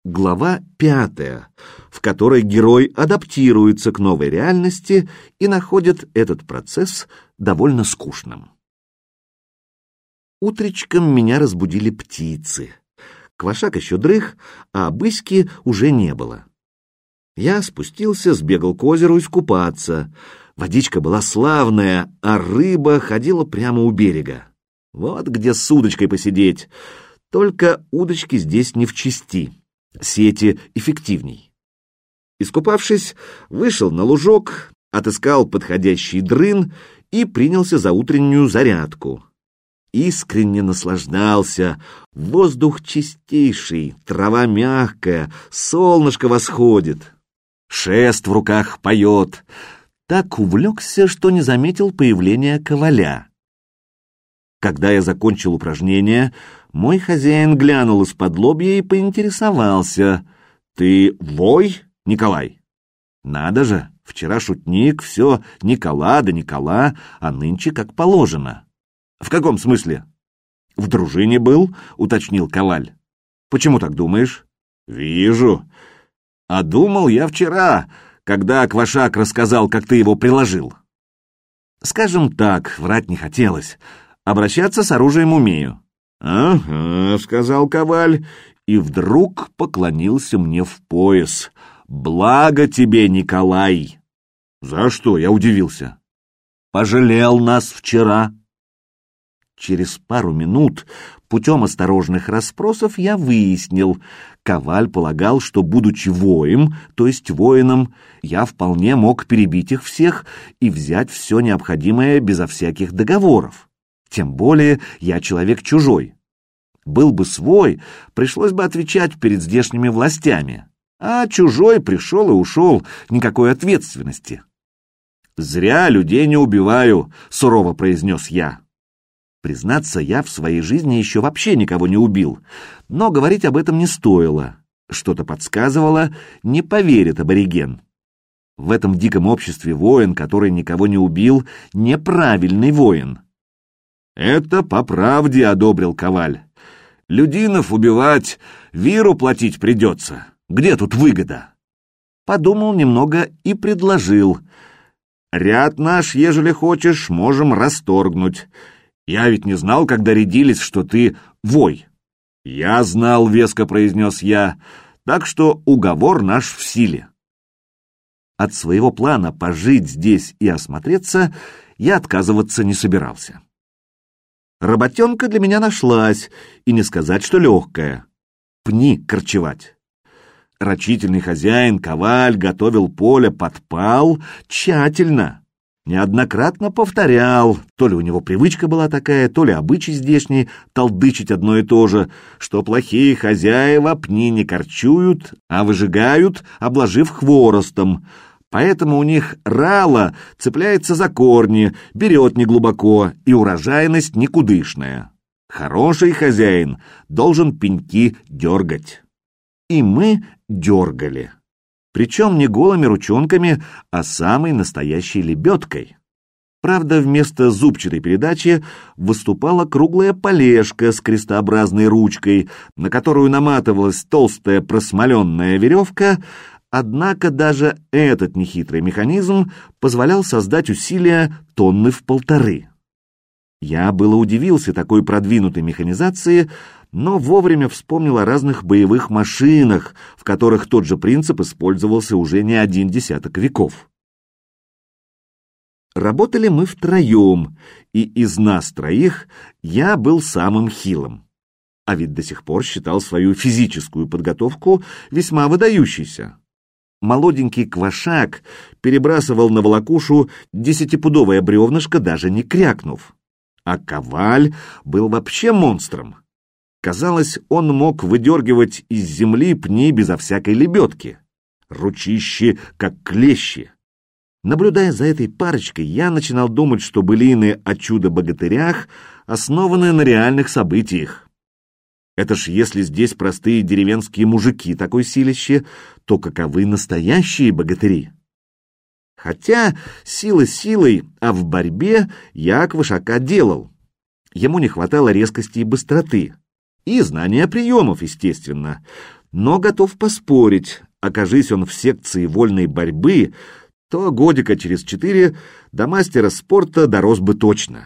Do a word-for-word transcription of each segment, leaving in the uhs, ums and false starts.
Глава пятая, в которой герой адаптируется к новой реальности и находит этот процесс довольно скучным. Утречком меня разбудили птицы. Квашак еще дрых, а Быськи уже не было. Я спустился, сбегал к озеру искупаться. Водичка была славная, а рыба ходила прямо у берега. Вот где с удочкой посидеть. Только удочки здесь не в чести. Сети эффективней. Искупавшись, вышел на лужок, отыскал подходящий дрын и принялся за утреннюю зарядку. Искренне наслаждался. Воздух чистейший, трава мягкая, солнышко восходит. Шест в руках поет. Так увлекся, что не заметил появления коваля. Когда я закончил упражнение, мой хозяин глянул из-под лобья и поинтересовался: «Ты вой, Николай?» «Надо же, вчера шутник, все Никола да Никола, а нынче как положено». «В каком смысле?» «В дружине был», — уточнил коваль. «Почему так думаешь?» «Вижу. А думал я вчера, когда Квашак рассказал, как ты его приложил». «Скажем так, врать не хотелось. Обращаться с оружием умею». «Ага», — сказал коваль, и вдруг поклонился мне в пояс. «Благо тебе, Николай!» «За что?» — я удивился. «Пожалел нас вчера». Через пару минут, путем осторожных расспросов, я выяснил, коваль полагал, что, будучи воем, то есть воином, я вполне мог перебить их всех и взять все необходимое безо всяких договоров. Тем более я человек чужой. Был бы свой, пришлось бы отвечать перед здешними властями, а чужой пришел и ушел, никакой ответственности. «Зря людей не убиваю», — сурово произнес я. Признаться, я в своей жизни еще вообще никого не убил, но говорить об этом не стоило. Что-то подсказывало, не поверит абориген. В этом диком обществе воин, который никого не убил, неправильный воин. «Это по правде», — одобрил коваль. «Людинов убивать, виру платить придется. Где тут выгода?» Подумал немного и предложил: «Ряд наш, ежели хочешь, можем расторгнуть. Я ведь не знал, когда рядились, что ты вой». «Я знал», — веско произнес я, — «так что уговор наш в силе». От своего плана пожить здесь и осмотреться я отказываться не собирался. Работенка для меня нашлась, и не сказать, что легкая. Пни корчевать. Рачительный хозяин, коваль, готовил поле, подпал тщательно. Неоднократно повторял, то ли у него привычка была такая, то ли обычай здешний, толдычить одно и то же, что плохие хозяева пни не корчуют, а выжигают, обложив хворостом. Поэтому у них рало цепляется за корни, берет неглубоко, и урожайность никудышная. Хороший хозяин должен пеньки дергать. И мы дергали. Причем не голыми ручонками, а самой настоящей лебедкой. Правда, вместо зубчатой передачи выступала круглая полежка с крестообразной ручкой, на которую наматывалась толстая просмоленная веревка. Однако даже этот нехитрый механизм позволял создать усилия тонны в полторы. Я было удивился такой продвинутой механизации, но вовремя вспомнил о разных боевых машинах, в которых тот же принцип использовался уже не один десяток веков. Работали мы втроем, и из нас троих я был самым хилым. А ведь до сих пор считал свою физическую подготовку весьма выдающейся. Молоденький Квашак перебрасывал на волокушу десятипудовое бревнышко, даже не крякнув. А коваль был вообще монстром. Казалось, он мог выдергивать из земли пни безо всякой лебедки. Ручищи, как клещи. Наблюдая за этой парочкой, я начинал думать, что былины о чудо-богатырях основаны на реальных событиях. Это ж если здесь простые деревенские мужики такой силище, то каковы настоящие богатыри? Хотя сила силой, а в борьбе я Квашака делал. Ему не хватало резкости и быстроты. И знания приемов, естественно. но готов поспорить, окажись он в секции вольной борьбы, то годика через четыре до мастера спорта дорос бы точно.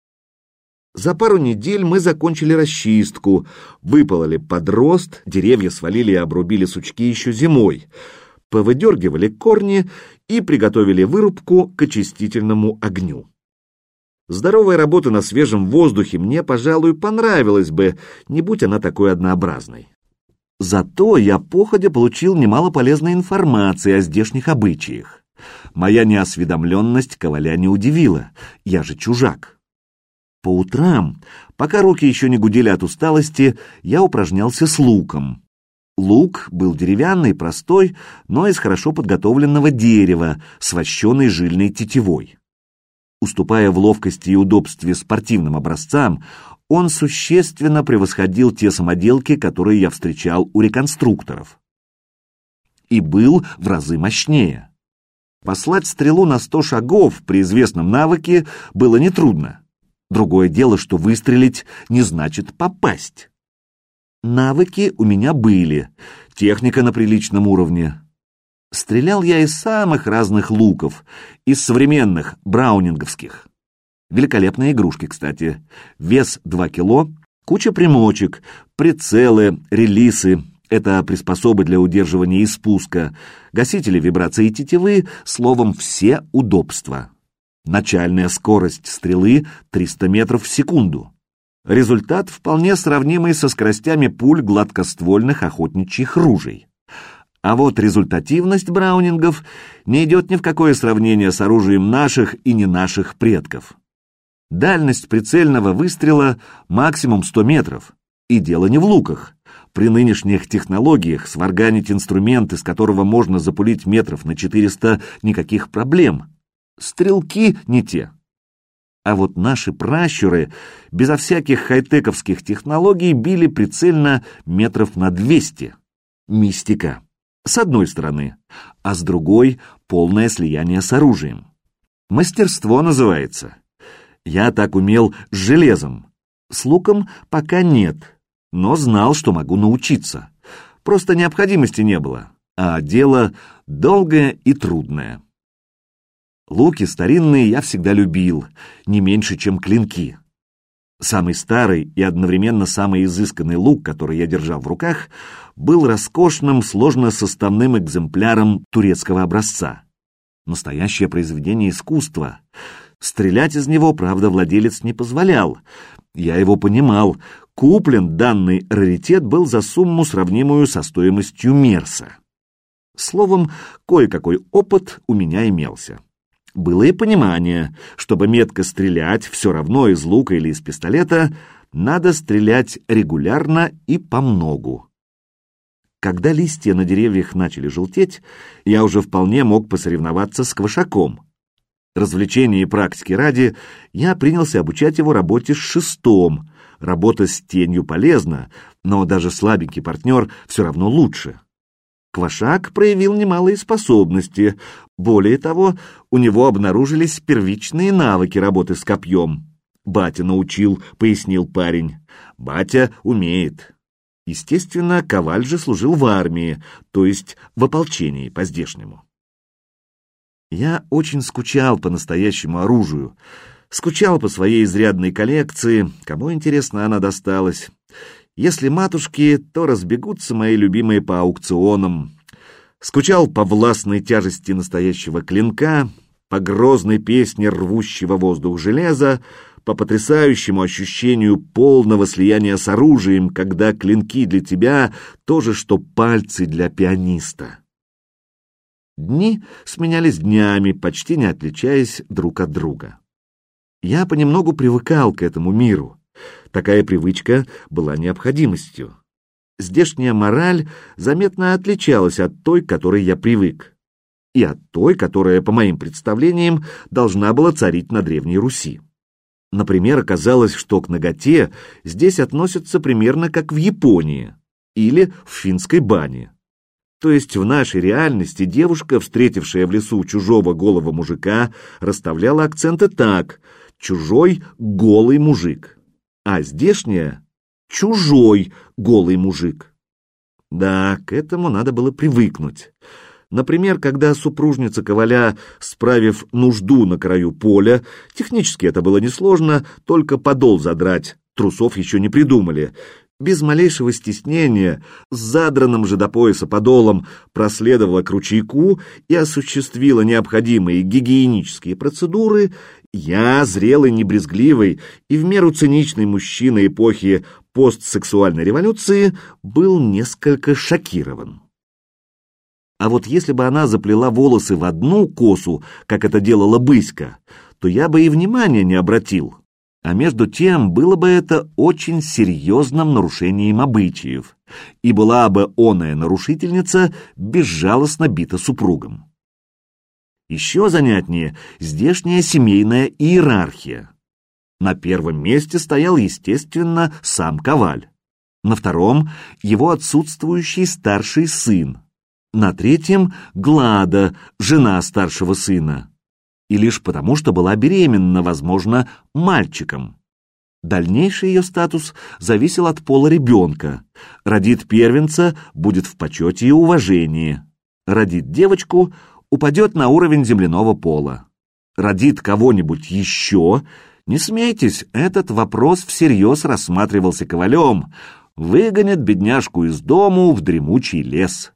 За пару недель мы закончили расчистку, выпололи подрост, деревья свалили и обрубили сучки еще зимой, повыдергивали корни и приготовили вырубку к очистительному огню. Здоровая работа на свежем воздухе мне, пожалуй, понравилась бы, не будь она такой однообразной. Зато я походя получил немало полезной информации о здешних обычаях. Моя неосведомленность коваля не удивила, я же чужак. По утрам, пока руки еще не гудели от усталости, я упражнялся с луком. Лук был деревянный, простой, но из хорошо подготовленного дерева с вощеной жильной тетивой. Уступая в ловкости и удобстве спортивным образцам, он существенно превосходил те самоделки, которые я встречал у реконструкторов. И был в разы мощнее. Послать стрелу на сто шагов при известном навыке было нетрудно. Другое дело, что выстрелить не значит попасть. Навыки у меня были, техника на приличном уровне. Стрелял я из самых разных луков, из современных, браунинговских. Великолепные игрушки, кстати. Вес два кило, куча примочек, прицелы, релисы. Это приспособы для удерживания и спуска, гасители вибрации тетивы, словом, все удобства. Начальная скорость стрелы триста метров в секунду. Результат вполне сравнимый со скоростями пуль гладкоствольных охотничьих ружей. А вот результативность браунингов не идет ни в какое сравнение с оружием наших и не наших предков. Дальность прицельного выстрела максимум сто метров. И дело не в луках. При нынешних технологиях сварганить инструмент, из которого можно запулить метров на четыреста, никаких проблем. Стрелки не те. А вот наши пращуры безо всяких хай-тековских технологий били прицельно метров на двести. Мистика. С одной стороны, а с другой — полное слияние с оружием. Мастерство называется. Я так умел с железом. С луком пока нет, но знал, что могу научиться. Просто необходимости не было, а дело долгое и трудное. Луки старинные я всегда любил, не меньше, чем клинки. Самый старый и одновременно самый изысканный лук, который я держал в руках, был роскошным, сложносоставным экземпляром турецкого образца. Настоящее произведение искусства. Стрелять из него, правда, владелец не позволял. Я его понимал. Куплен данный раритет был за сумму, сравнимую со стоимостью Мерса. Словом, кое-какой опыт у меня имелся. Было и понимание, чтобы метко стрелять, все равно из лука или из пистолета, надо стрелять регулярно и помногу. Когда листья на деревьях начали желтеть, я уже вполне мог посоревноваться с квашаком. Развлечения и практики ради, я принялся обучать его работе с шестом. Работа с тенью полезна, но даже слабенький партнер все равно лучше. Квашак проявил немалые способности. Более того, у него обнаружились первичные навыки работы с копьем. «Батя научил», — пояснил парень. «Батя умеет». Естественно, коваль же служил в армии, то есть в ополчении по-здешнему. Я очень скучал по настоящему оружию, скучал по своей изрядной коллекции, кому, интересно, она досталась. Если матушки, то разбегутся мои любимые по аукционам. Скучал по властной тяжести настоящего клинка, по грозной песне рвущего воздух железа, по потрясающему ощущению полного слияния с оружием, когда клинки для тебя то же, что пальцы для пианиста. Дни сменялись днями, почти не отличаясь друг от друга. Я понемногу привыкал к этому миру. Такая привычка была необходимостью. Здешняя мораль заметно отличалась от той, к которой я привык, и от той, которая, по моим представлениям, должна была царить на Древней Руси. Например, оказалось, что к наготе здесь относятся примерно как в Японии или в финской бане. То есть в нашей реальности девушка, встретившая в лесу чужого голого мужика, расставляла акценты так: чужой голый мужик, а здешняя — чужой голый мужик. Да, к этому надо было привыкнуть. Например, когда супружница Коваля, справив нужду на краю поля, технически это было несложно, только подол задрать, трусов еще не придумали, без малейшего стеснения, с задранным же до пояса подолом проследовала к ручейку и осуществила необходимые гигиенические процедуры, я, зрелый, небрезгливый и в меру циничный мужчина эпохи постсексуальной революции, был несколько шокирован. А вот если бы она заплела волосы в одну косу, как это делала Быська, то я бы и внимания не обратил. А между тем было бы это очень серьезным нарушением обычаев, и была бы оная нарушительница безжалостно бита супругом. Еще занятнее здешняя семейная иерархия. На первом месте стоял, естественно, сам Коваль. На втором — его отсутствующий старший сын. На третьем — Глада, жена старшего сына. И лишь потому, что была беременна, возможно, мальчиком. Дальнейший ее статус зависел от пола ребенка. Родит первенца, будет в почете и уважении. Родит девочку, упадет на уровень земляного пола. Родит кого-нибудь еще, не смейтесь, этот вопрос всерьез рассматривался Ковалем, выгонят бедняжку из дому в дремучий лес.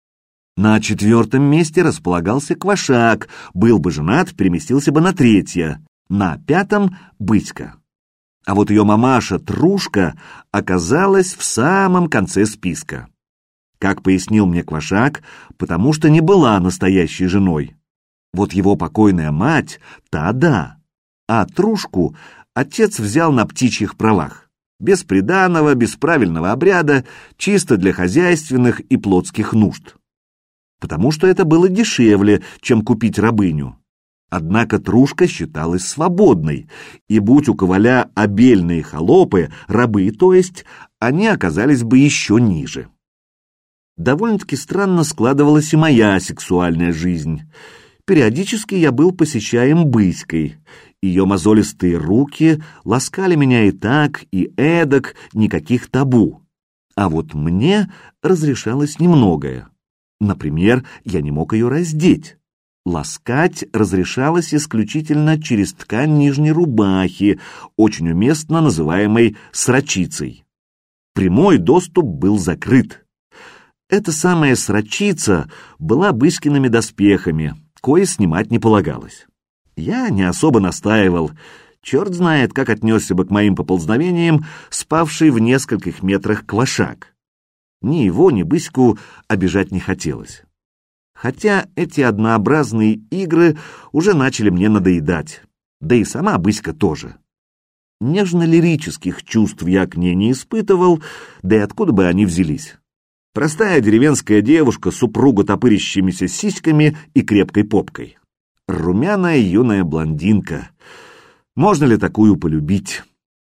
На четвертом месте располагался Квашак, был бы женат, переместился бы на третье, на пятом — Быська. А вот ее мамаша Трушка оказалась в самом конце списка. Как пояснил мне Квашак, потому что не была настоящей женой. Вот его покойная мать, та да, а Трушку отец взял на птичьих правах, без приданого, без правильного обряда, чисто для хозяйственных и плотских нужд. Потому что это было дешевле, чем купить рабыню. Однако Трушка считалась свободной, и будь у Коваля обельные холопы, рабы, то есть, они оказались бы еще ниже. Довольно-таки странно складывалась и моя сексуальная жизнь. Периодически я был посещаем Быськой. Ее мозолистые руки ласкали меня и так, и эдак, никаких табу. А вот мне разрешалось немногое. Например, я не мог ее раздеть. Ласкать разрешалось исключительно через ткань нижней рубахи, очень уместно называемой срочицей. Прямой доступ был закрыт. Эта самая срочица была Быськиными доспехами, кое снимать не полагалось. Я не особо настаивал. Черт знает, как отнесся бы к моим поползновениям спавший в нескольких метрах Квашак. Ни его, ни Быську обижать не хотелось. Хотя эти однообразные игры уже начали мне надоедать, да и сама Быська тоже. Нежно-лирических чувств я к ней не испытывал, да и откуда бы они взялись. Простая деревенская девушка с упруго топырящимися сиськами и крепкой попкой. Румяная юная блондинка. Можно ли такую полюбить?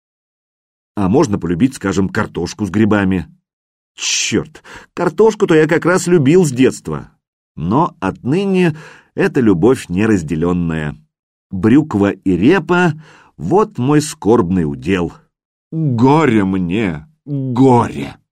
А можно полюбить, скажем, картошку с грибами. Черт, картошку-то я как раз любил с детства. Но отныне это любовь неразделенная. Брюква и репа — вот мой скорбный удел. Горе мне, горе!